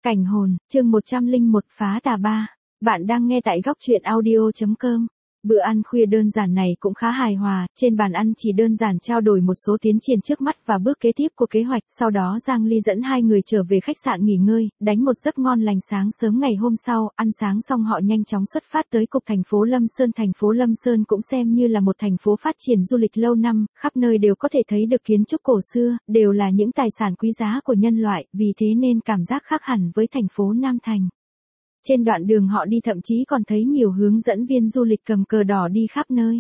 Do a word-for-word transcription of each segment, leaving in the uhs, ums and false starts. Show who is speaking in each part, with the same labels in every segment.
Speaker 1: Cảnh hồn, chương một trăm lẻ một phá tà ba. Bạn đang nghe tại góc truyện audio chấm com. Bữa ăn khuya đơn giản này cũng khá hài hòa, trên bàn ăn chỉ đơn giản trao đổi một số tiến triển trước mắt và bước kế tiếp của kế hoạch, sau đó Giang Ly dẫn hai người trở về khách sạn nghỉ ngơi, đánh một giấc ngon lành. Sáng sớm ngày hôm sau, ăn sáng xong họ nhanh chóng xuất phát tới cục thành phố Lâm Sơn. Thành phố Lâm Sơn cũng xem như là một thành phố phát triển du lịch lâu năm, khắp nơi đều có thể thấy được kiến trúc cổ xưa, đều là những tài sản quý giá của nhân loại, vì thế nên cảm giác khác hẳn với thành phố Nam Thành. Trên đoạn đường họ đi thậm chí còn thấy nhiều hướng dẫn viên du lịch cầm cờ đỏ đi khắp nơi.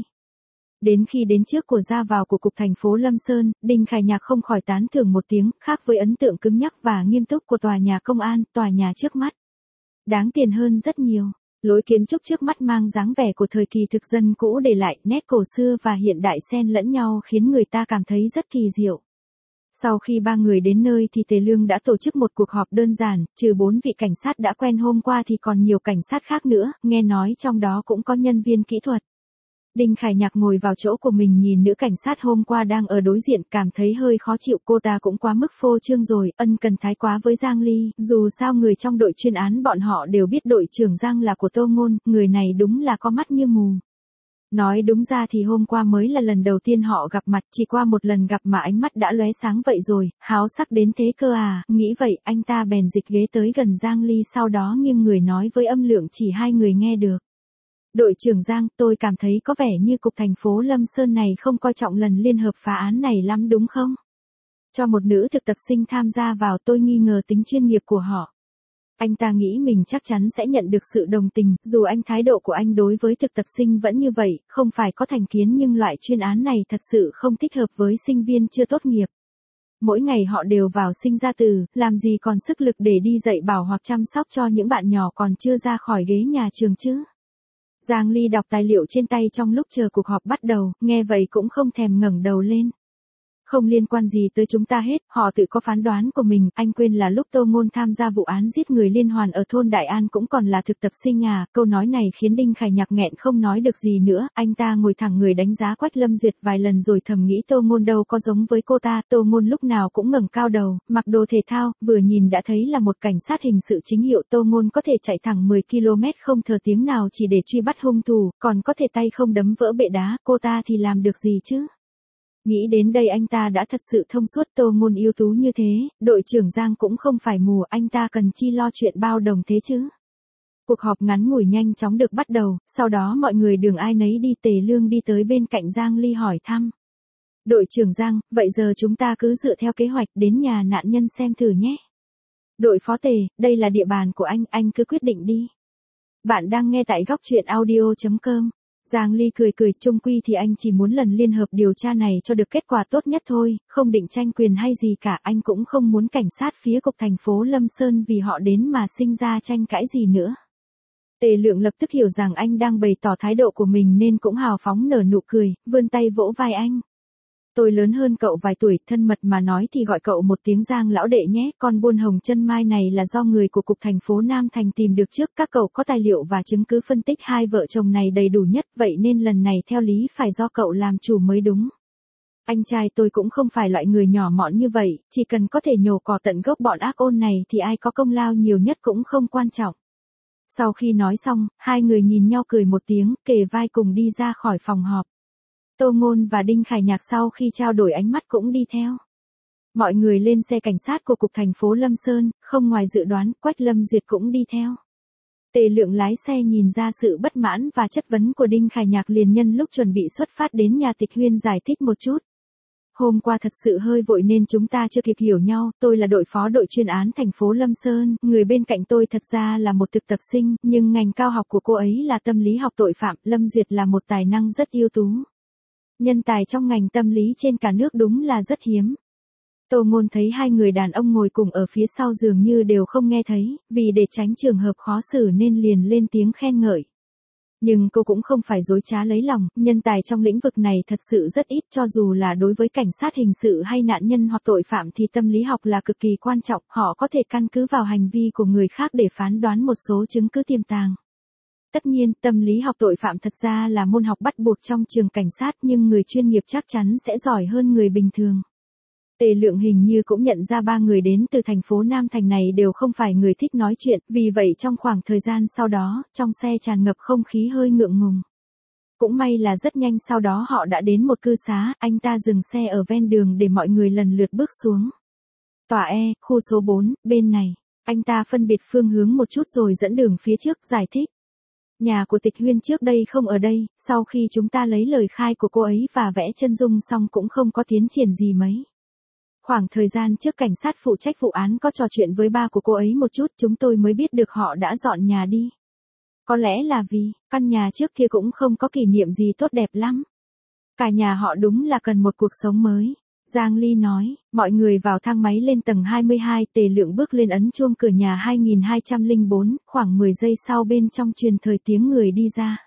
Speaker 1: Đến khi đến trước cửa ra vào của cục thành phố Lâm Sơn, Đinh Khải Nhạc không khỏi tán thưởng một tiếng, khác với ấn tượng cứng nhắc và nghiêm túc của tòa nhà công an, tòa nhà trước mắt đáng tiền hơn rất nhiều. Lối kiến trúc trước mắt mang dáng vẻ của thời kỳ thực dân cũ để lại, nét cổ xưa và hiện đại xen lẫn nhau khiến người ta cảm thấy rất kỳ diệu. Sau khi ba người đến nơi thì Tề Lương đã tổ chức một cuộc họp đơn giản, trừ bốn vị cảnh sát đã quen hôm qua thì còn nhiều cảnh sát khác nữa, nghe nói trong đó cũng có nhân viên kỹ thuật. Đinh Khải Nhạc ngồi vào chỗ của mình nhìn nữ cảnh sát hôm qua đang ở đối diện, cảm thấy hơi khó chịu, cô ta cũng quá mức phô trương rồi, ân cần thái quá với Giang Ly, dù sao người trong đội chuyên án bọn họ đều biết đội trưởng Giang là của Tô Ngôn, người này đúng là có mắt như mù. Nói đúng ra thì hôm qua mới là lần đầu tiên họ gặp mặt, chỉ qua một lần gặp mà ánh mắt đã lóe sáng vậy rồi, háo sắc đến thế cơ à, nghĩ vậy anh ta bèn dịch ghế tới gần Giang Ly, sau đó nghiêng người nói với âm lượng chỉ hai người nghe được. Đội trưởng Giang, tôi cảm thấy có vẻ như cục thành phố Lâm Sơn này không coi trọng lần liên hợp phá án này lắm đúng không? Cho một nữ thực tập sinh tham gia vào, tôi nghi ngờ tính chuyên nghiệp của họ. Anh ta nghĩ mình chắc chắn sẽ nhận được sự đồng tình, dù anh thái độ của anh đối với thực tập sinh vẫn như vậy, không phải có thành kiến nhưng loại chuyên án này thật sự không thích hợp với sinh viên chưa tốt nghiệp. Mỗi ngày họ đều vào sinh ra tử, làm gì còn sức lực để đi dạy bảo hoặc chăm sóc cho những bạn nhỏ còn chưa ra khỏi ghế nhà trường chứ. Giang Ly đọc tài liệu trên tay trong lúc chờ cuộc họp bắt đầu, nghe vậy cũng không thèm ngẩng đầu lên. Không liên quan gì tới chúng ta hết, họ tự có phán đoán của mình, anh quên là lúc Tô Ngôn tham gia vụ án giết người liên hoàn ở thôn Đại An cũng còn là thực tập sinh à, câu nói này khiến Đinh Khải Nhạc nghẹn không nói được gì nữa, anh ta ngồi thẳng người đánh giá Quách Lâm Duyệt vài lần rồi thầm nghĩ Tô Ngôn đâu có giống với cô ta, Tô Ngôn lúc nào cũng ngẩng cao đầu, mặc đồ thể thao, vừa nhìn đã thấy là một cảnh sát hình sự chính hiệu, Tô Ngôn có thể chạy thẳng mười ki lô mét không thở tiếng nào chỉ để truy bắt hung thủ, còn có thể tay không đấm vỡ bệ đá, cô ta thì làm được gì chứ? Nghĩ đến đây anh ta đã thật sự thông suốt, Tô Ngôn ưu tú như thế, đội trưởng Giang cũng không phải mù, anh ta cần chi lo chuyện bao đồng thế chứ. Cuộc họp ngắn ngủi nhanh chóng được bắt đầu, sau đó mọi người đường ai nấy đi, Tề Lương đi tới bên cạnh Giang Ly hỏi thăm. Đội trưởng Giang, vậy giờ chúng ta cứ dựa theo kế hoạch đến nhà nạn nhân xem thử nhé. Đội phó Tề, đây là địa bàn của anh, anh cứ quyết định đi. Bạn đang nghe tại góc truyện audio chấm com. Giang Ly cười cười, chung quy thì anh chỉ muốn lần liên hợp điều tra này cho được kết quả tốt nhất thôi, không định tranh quyền hay gì cả, anh cũng không muốn cảnh sát phía cục thành phố Lâm Sơn vì họ đến mà sinh ra tranh cãi gì nữa. Tề Lượng lập tức hiểu rằng anh đang bày tỏ thái độ của mình nên cũng hào phóng nở nụ cười, vươn tay vỗ vai anh. Tôi lớn hơn cậu vài tuổi, thân mật mà nói thì gọi cậu một tiếng Giang lão đệ nhé, con buôn hồng chân mai này là do người của cục thành phố Nam Thành tìm được trước, các cậu có tài liệu và chứng cứ phân tích hai vợ chồng này đầy đủ nhất, vậy nên lần này theo lý phải do cậu làm chủ mới đúng. Anh trai tôi cũng không phải loại người nhỏ mọn như vậy, chỉ cần có thể nhổ cỏ tận gốc bọn ác ôn này thì ai có công lao nhiều nhất cũng không quan trọng. Sau khi nói xong, hai người nhìn nhau cười một tiếng, kề vai cùng đi ra khỏi phòng họp. Tô Ngôn và Đinh Khải Nhạc sau khi trao đổi ánh mắt cũng đi theo. Mọi người lên xe cảnh sát của cục thành phố Lâm Sơn, không ngoài dự đoán, Quách Lâm Duyệt cũng đi theo. Tề Lượng lái xe nhìn ra sự bất mãn và chất vấn của Đinh Khải Nhạc liền nhân lúc chuẩn bị xuất phát đến nhà Tịch Huyên giải thích một chút. Hôm qua thật sự hơi vội nên chúng ta chưa kịp hiểu nhau, tôi là đội phó đội chuyên án thành phố Lâm Sơn, người bên cạnh tôi thật ra là một thực tập sinh, nhưng ngành cao học của cô ấy là tâm lý học tội phạm, Lâm Duyệt là một tài năng rất ưu tú. Nhân tài trong ngành tâm lý trên cả nước đúng là rất hiếm. Tô Ngôn thấy hai người đàn ông ngồi cùng ở phía sau dường như đều không nghe thấy, vì để tránh trường hợp khó xử nên liền lên tiếng khen ngợi. Nhưng cô cũng không phải dối trá lấy lòng, nhân tài trong lĩnh vực này thật sự rất ít, cho dù là đối với cảnh sát hình sự hay nạn nhân hoặc tội phạm thì tâm lý học là cực kỳ quan trọng, họ có thể căn cứ vào hành vi của người khác để phán đoán một số chứng cứ tiềm tàng. Tất nhiên, tâm lý học tội phạm thật ra là môn học bắt buộc trong trường cảnh sát nhưng người chuyên nghiệp chắc chắn sẽ giỏi hơn người bình thường. Tề Lượng hình như cũng nhận ra ba người đến từ thành phố Nam Thành này đều không phải người thích nói chuyện, vì vậy trong khoảng thời gian sau đó, trong xe tràn ngập không khí hơi ngượng ngùng. Cũng may là rất nhanh sau đó họ đã đến một cư xá, anh ta dừng xe ở ven đường để mọi người lần lượt bước xuống. Tòa E, khu số bốn, bên này. Anh ta phân biệt phương hướng một chút rồi dẫn đường phía trước, giải thích. Nhà của Tịch Huyên trước đây không ở đây, sau khi chúng ta lấy lời khai của cô ấy và vẽ chân dung xong cũng không có tiến triển gì mấy. Khoảng thời gian trước cảnh sát phụ trách vụ án có trò chuyện với ba của cô ấy một chút, chúng tôi mới biết được họ đã dọn nhà đi. Có lẽ là vì, căn nhà trước kia cũng không có kỷ niệm gì tốt đẹp lắm. Cả nhà họ đúng là cần một cuộc sống mới. Giang Ly nói, mọi người vào thang máy lên tầng hai mươi hai, Tề Lượng bước lên ấn chuông cửa nhà hai nghìn hai trăm lẻ bốn, khoảng mười giây sau bên trong truyền thời tiếng người đi ra.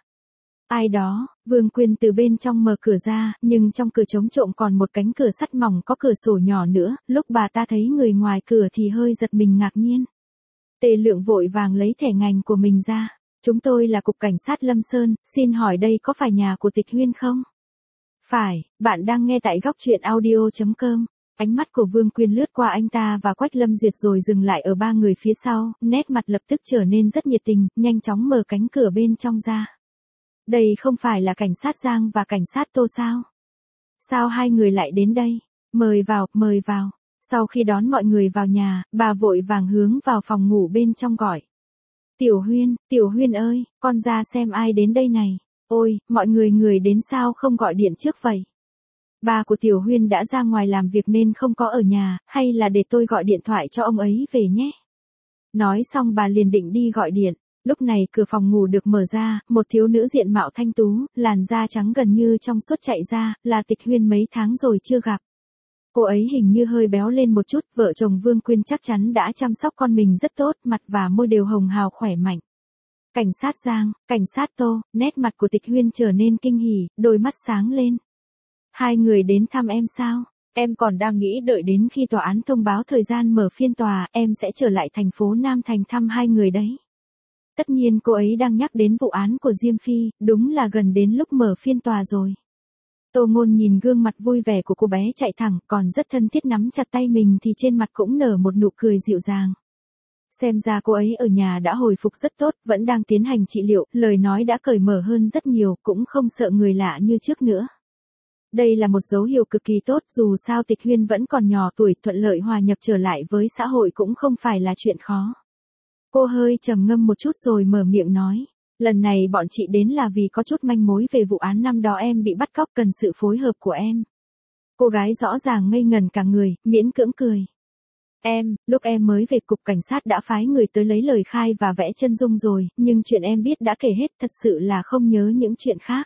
Speaker 1: Ai đó, Vương Quyên từ bên trong mở cửa ra, nhưng trong cửa trống trộm còn một cánh cửa sắt mỏng có cửa sổ nhỏ nữa, lúc bà ta thấy người ngoài cửa thì hơi giật mình ngạc nhiên. Tề Lượng vội vàng lấy thẻ ngành của mình ra. Chúng tôi là Cục Cảnh sát Lâm Sơn, xin hỏi đây có phải nhà của Tịch Huyên không? Phải, bạn đang nghe tại góc truyện audio chấm com. Ánh mắt của Vương Quyên lướt qua anh ta và Quách Lâm Duyệt rồi dừng lại ở ba người phía sau, nét mặt lập tức trở nên rất nhiệt tình, nhanh chóng mở cánh cửa bên trong ra. Đây không phải là cảnh sát Giang và cảnh sát Tô sao? Sao hai người lại đến đây? Mời vào, mời vào. Sau khi đón mọi người vào nhà, bà vội vàng hướng vào phòng ngủ bên trong gọi. Tiểu Huyên, Tiểu Huyên ơi, con ra xem ai đến đây này. Ôi, mọi người người đến sao không gọi điện trước vậy? Ba của Tiểu Huyên đã ra ngoài làm việc nên không có ở nhà, hay là để tôi gọi điện thoại cho ông ấy về nhé. Nói xong bà liền định đi gọi điện. Lúc này cửa phòng ngủ được mở ra, một thiếu nữ diện mạo thanh tú, làn da trắng gần như trong suốt chạy ra, là Tịch Huyên mấy tháng rồi chưa gặp. Cô ấy hình như hơi béo lên một chút, vợ chồng Vương Quyên chắc chắn đã chăm sóc con mình rất tốt, mặt và môi đều hồng hào khỏe mạnh. Cảnh sát Giang, cảnh sát Tô, nét mặt của Tịch Huyên trở nên kinh hỉ, đôi mắt sáng lên. Hai người đến thăm em sao? Em còn đang nghĩ đợi đến khi tòa án thông báo thời gian mở phiên tòa, em sẽ trở lại thành phố Nam Thành thăm hai người đấy. Tất nhiên cô ấy đang nhắc đến vụ án của Diêm Phi, đúng là gần đến lúc mở phiên tòa rồi. Tô Ngôn nhìn gương mặt vui vẻ của cô bé chạy thẳng, còn rất thân thiết nắm chặt tay mình thì trên mặt cũng nở một nụ cười dịu dàng. Xem ra cô ấy ở nhà đã hồi phục rất tốt, vẫn đang tiến hành trị liệu, lời nói đã cởi mở hơn rất nhiều, cũng không sợ người lạ như trước nữa. Đây là một dấu hiệu cực kỳ tốt, dù sao Tịch Huyên vẫn còn nhỏ tuổi, thuận lợi hòa nhập trở lại với xã hội cũng không phải là chuyện khó. Cô hơi trầm ngâm một chút rồi mở miệng nói. Lần này bọn chị đến là vì có chút manh mối về vụ án năm đó em bị bắt cóc, cần sự phối hợp của em. Cô gái rõ ràng ngây ngần cả người, miễn cưỡng cười. Em, lúc em mới về cục cảnh sát đã phái người tới lấy lời khai và vẽ chân dung rồi, nhưng chuyện em biết đã kể hết, thật sự là không nhớ những chuyện khác.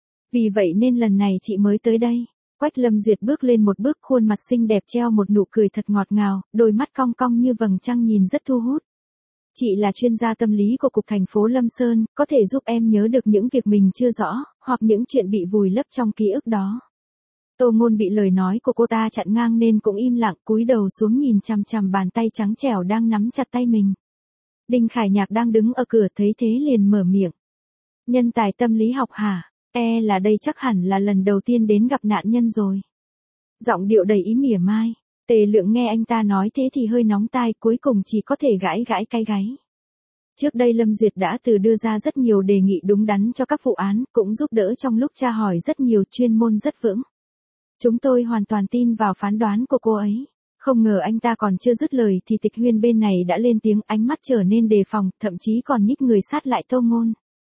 Speaker 1: Vì vậy nên lần này chị mới tới đây. Quách Lâm Duyệt bước lên một bước, khuôn mặt xinh đẹp treo một nụ cười thật ngọt ngào, đôi mắt cong cong như vầng trăng nhìn rất thu hút. Chị là chuyên gia tâm lý của Cục thành phố Lâm Sơn, có thể giúp em nhớ được những việc mình chưa rõ, hoặc những chuyện bị vùi lấp trong ký ức đó. Tô Ngôn bị lời nói của cô ta chặn ngang nên cũng im lặng, cúi đầu xuống nhìn chằm chằm bàn tay trắng trẻo đang nắm chặt tay mình. Đinh Khải Nhạc đang đứng ở cửa thấy thế liền mở miệng. Nhân tài tâm lý học hả? E là đây chắc hẳn là lần đầu tiên đến gặp nạn nhân rồi. Giọng điệu đầy ý mỉa mai. Tề Lượng nghe anh ta nói thế thì hơi nóng tai, cuối cùng chỉ có thể gãi gãi cái gáy. Trước đây Lâm Duyệt đã từ đưa ra rất nhiều đề nghị đúng đắn cho các vụ án, cũng giúp đỡ trong lúc tra hỏi rất nhiều, chuyên môn rất vững. Chúng tôi hoàn toàn tin vào phán đoán của cô ấy. Không ngờ anh ta còn chưa dứt lời thì Tịch Huyên bên này đã lên tiếng, ánh mắt trở nên đề phòng, thậm chí còn nhích người sát lại Tô Ngôn.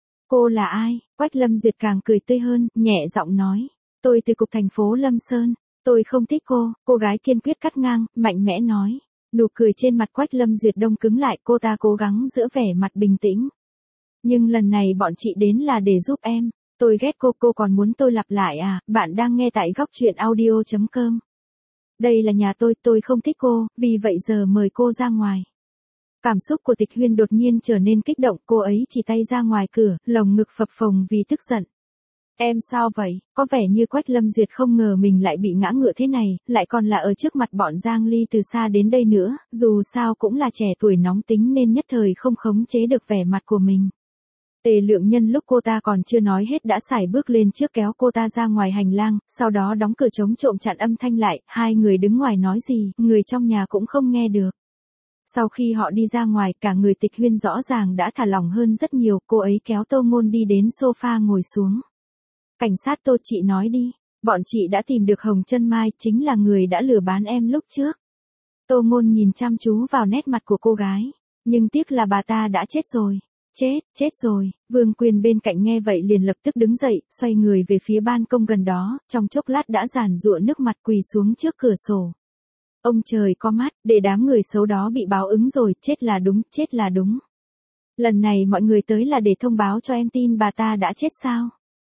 Speaker 1: Cô là ai? Quách Lâm Duyệt càng cười tươi hơn, nhẹ giọng nói. Tôi từ Cục thành phố Lâm Sơn. Tôi không thích cô, cô gái kiên quyết cắt ngang, mạnh mẽ nói. Nụ cười trên mặt Quách Lâm Duyệt đông cứng lại, cô ta cố gắng giữ vẻ mặt bình tĩnh. Nhưng lần này bọn chị đến là để giúp em. Tôi ghét cô, cô còn muốn tôi lặp lại à? Bạn đang nghe tại góc truyện audio chấm com. Đây là nhà tôi, tôi không thích cô, vì vậy giờ mời cô ra ngoài. Cảm xúc của Tịch Huyên đột nhiên trở nên kích động, cô ấy chỉ tay ra ngoài cửa, lồng ngực phập phồng vì tức giận. Em sao vậy? Có vẻ như Quách Lâm Duyệt không ngờ mình lại bị ngã ngựa thế này, lại còn là ở trước mặt bọn Giang Ly từ xa đến đây nữa, dù sao cũng là trẻ tuổi nóng tính nên nhất thời không khống chế được vẻ mặt của mình. Tề Lượng nhân lúc cô ta còn chưa nói hết đã sải bước lên trước kéo cô ta ra ngoài hành lang, sau đó đóng cửa chống trộm chặn âm thanh lại, hai người đứng ngoài nói gì, người trong nhà cũng không nghe được. Sau khi họ đi ra ngoài, cả người Tịch Huyên rõ ràng đã thả lỏng hơn rất nhiều, cô ấy kéo Tô Ngôn đi đến sofa ngồi xuống. Cảnh sát Tô, chị nói đi, bọn chị đã tìm được Hồng Chân Mai, chính là người đã lừa bán em lúc trước. Tô Ngôn nhìn chăm chú vào nét mặt của cô gái, nhưng tiếc là bà ta đã chết rồi. Chết, chết rồi, Vương Quyên bên cạnh nghe vậy liền lập tức đứng dậy, xoay người về phía ban công gần đó, trong chốc lát đã giàn giụa nước mặt quỳ xuống trước cửa sổ. Ông trời có mắt, để đám người xấu đó bị báo ứng rồi, chết là đúng, chết là đúng. Lần này mọi người tới là để thông báo cho em tin bà ta đã chết sao?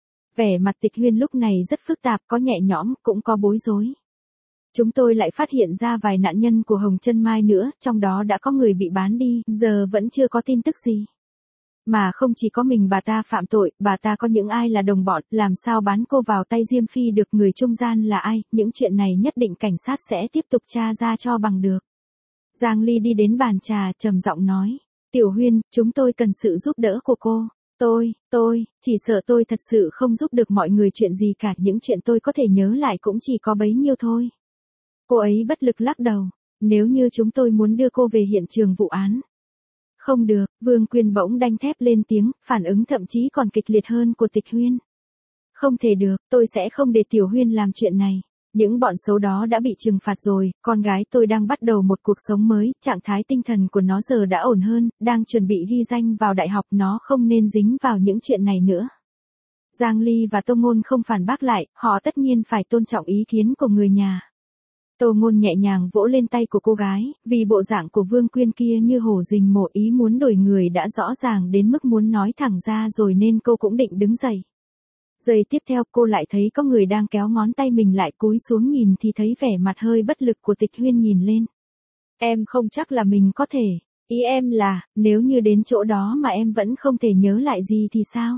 Speaker 1: Vẻ mặt Tịch Huyên lúc này rất phức tạp, có nhẹ nhõm, cũng có bối rối. Chúng tôi lại phát hiện ra vài nạn nhân của Hồng Chân Mai nữa, trong đó đã có người bị bán đi, giờ vẫn chưa có tin tức gì. Mà không chỉ có mình bà ta phạm tội, bà ta có những ai là đồng bọn, làm sao bán cô vào tay Diêm Phi được, người trung gian là ai, những chuyện này nhất định cảnh sát sẽ tiếp tục tra ra cho bằng được. Giang Ly đi đến bàn trà, trầm giọng nói, Tiểu Huyên, chúng tôi cần sự giúp đỡ của cô. Tôi, tôi, chỉ sợ tôi thật sự không giúp được mọi người chuyện gì cả, những chuyện tôi có thể nhớ lại cũng chỉ có bấy nhiêu thôi. Cô ấy bất lực lắc đầu, nếu như chúng tôi muốn đưa cô về hiện trường vụ án. Không được, Vương Quyên bỗng đanh thép lên tiếng, phản ứng thậm chí còn kịch liệt hơn của Tịch Huyên. Không thể được, tôi sẽ không để Tiểu Huyên làm chuyện này. Những bọn xấu đó đã bị trừng phạt rồi, con gái tôi đang bắt đầu một cuộc sống mới, trạng thái tinh thần của nó giờ đã ổn hơn, đang chuẩn bị ghi danh vào đại học, nó không nên dính vào những chuyện này nữa. Giang Ly và Tô Ngôn không phản bác lại, họ tất nhiên phải tôn trọng ý kiến của người nhà. Tô Ngôn nhẹ nhàng vỗ lên tay của cô gái, vì bộ dạng của Vương Quyên kia như hổ rình mổ, ý muốn đổi người đã rõ ràng đến mức muốn nói thẳng ra rồi nên cô cũng định đứng dậy. Giây tiếp theo cô lại thấy có người đang kéo ngón tay mình lại, cúi xuống nhìn thì thấy vẻ mặt hơi bất lực của Tịch Huyên nhìn lên. Em không chắc là mình có thể, ý em là, nếu như đến chỗ đó mà em vẫn không thể nhớ lại gì thì sao?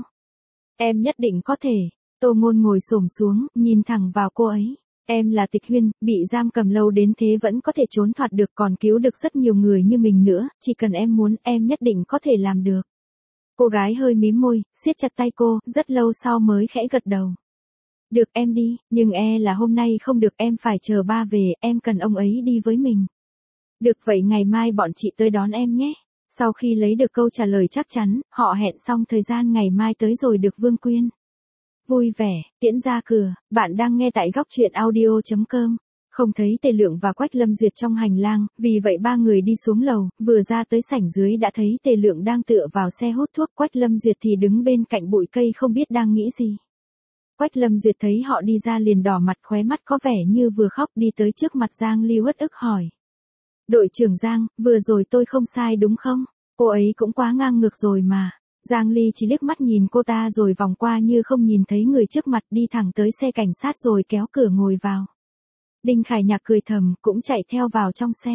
Speaker 1: Em nhất định có thể. Tô Ngôn ngồi xổm xuống, nhìn thẳng vào cô ấy. Em là Tịch Huyên, bị giam cầm lâu đến thế vẫn có thể trốn thoát được, còn cứu được rất nhiều người như mình nữa, chỉ cần em muốn, em nhất định có thể làm được. Cô gái hơi mím môi, siết chặt tay cô, rất lâu sau mới khẽ gật đầu. Được, em đi, nhưng e là hôm nay không được, em phải chờ ba về, em cần ông ấy đi với mình. Được, vậy ngày mai bọn chị tới đón em nhé. Sau khi lấy được câu trả lời chắc chắn, họ hẹn xong thời gian ngày mai tới rồi được Vương Quyên vui vẻ tiễn ra cửa. Bạn đang nghe tại góc truyện audio chấm com. Không thấy Tề Lượng và Quách Lâm Duyệt trong hành lang, vì vậy ba người đi xuống lầu, vừa ra tới sảnh dưới đã thấy Tề Lượng đang tựa vào xe hút thuốc, Quách Lâm Duyệt thì đứng bên cạnh bụi cây không biết đang nghĩ gì. Quách Lâm Duyệt thấy họ đi ra liền đỏ mặt, khóe mắt có vẻ như vừa khóc, đi tới trước mặt Giang Ly uất ức hỏi. Đội trưởng Giang, vừa rồi tôi không sai đúng không? Cô ấy cũng quá ngang ngược rồi mà. Giang Ly chỉ liếc mắt nhìn cô ta rồi vòng qua như không nhìn thấy người trước mặt, đi thẳng tới xe cảnh sát rồi kéo cửa ngồi vào. Đinh Khải Nhạc cười thầm, cũng chạy theo vào trong xe.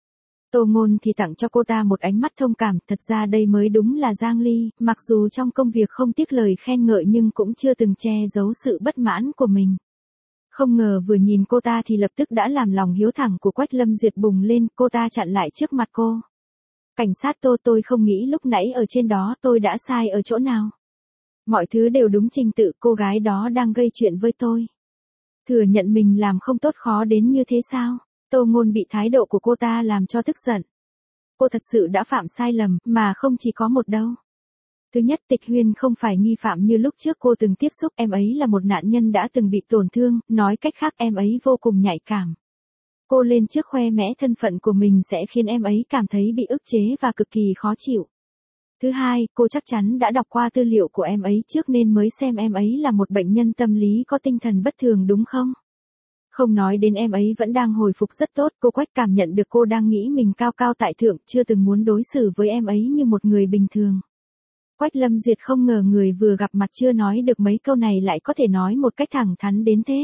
Speaker 1: Tô Ngôn thì tặng cho cô ta một ánh mắt thông cảm, thật ra đây mới đúng là Giang Ly, mặc dù trong công việc không tiếc lời khen ngợi nhưng cũng chưa từng che giấu sự bất mãn của mình. Không ngờ vừa nhìn cô ta thì lập tức đã làm lòng hiếu thẳng của Quách Lâm Duyệt bùng lên, cô ta chặn lại trước mặt cô. Cảnh sát Tô, tôi không nghĩ lúc nãy ở trên đó tôi đã sai ở chỗ nào. Mọi thứ đều đúng trình tự, cô gái đó đang gây chuyện với tôi. Thừa nhận mình làm không tốt khó đến như thế sao? Tô Ngôn bị thái độ của cô ta làm cho tức giận. Cô thật sự đã phạm sai lầm, mà không chỉ có một đâu. Thứ nhất, Tịch Huyên không phải nghi phạm như lúc trước cô từng tiếp xúc, em ấy là một nạn nhân đã từng bị tổn thương, nói cách khác em ấy vô cùng nhạy cảm. Cô lên trước khoe mẽ thân phận của mình sẽ khiến em ấy cảm thấy bị ức chế và cực kỳ khó chịu. Thứ hai, cô chắc chắn đã đọc qua tư liệu của em ấy trước nên mới xem em ấy là một bệnh nhân tâm lý có tinh thần bất thường đúng không? Không nói đến em ấy vẫn đang hồi phục rất tốt, cô Quách cảm nhận được cô đang nghĩ mình cao cao tại thượng, chưa từng muốn đối xử với em ấy như một người bình thường. Quách Lâm Duyệt không ngờ người vừa gặp mặt chưa nói được mấy câu này lại có thể nói một cách thẳng thắn đến thế.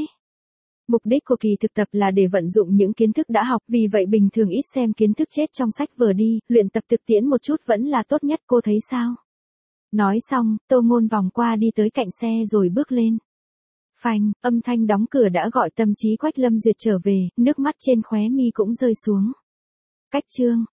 Speaker 1: Mục đích của kỳ thực tập là để vận dụng những kiến thức đã học, vì vậy bình thường ít xem kiến thức chết trong sách vở đi, luyện tập thực tiễn một chút vẫn là tốt nhất, cô thấy sao? Nói xong, Tô Ngôn vòng qua đi tới cạnh xe rồi bước lên. Phanh, âm thanh đóng cửa đã gọi tâm trí Quách Lâm Duyệt trở về, nước mắt trên khóe mi cũng rơi xuống. Cách chương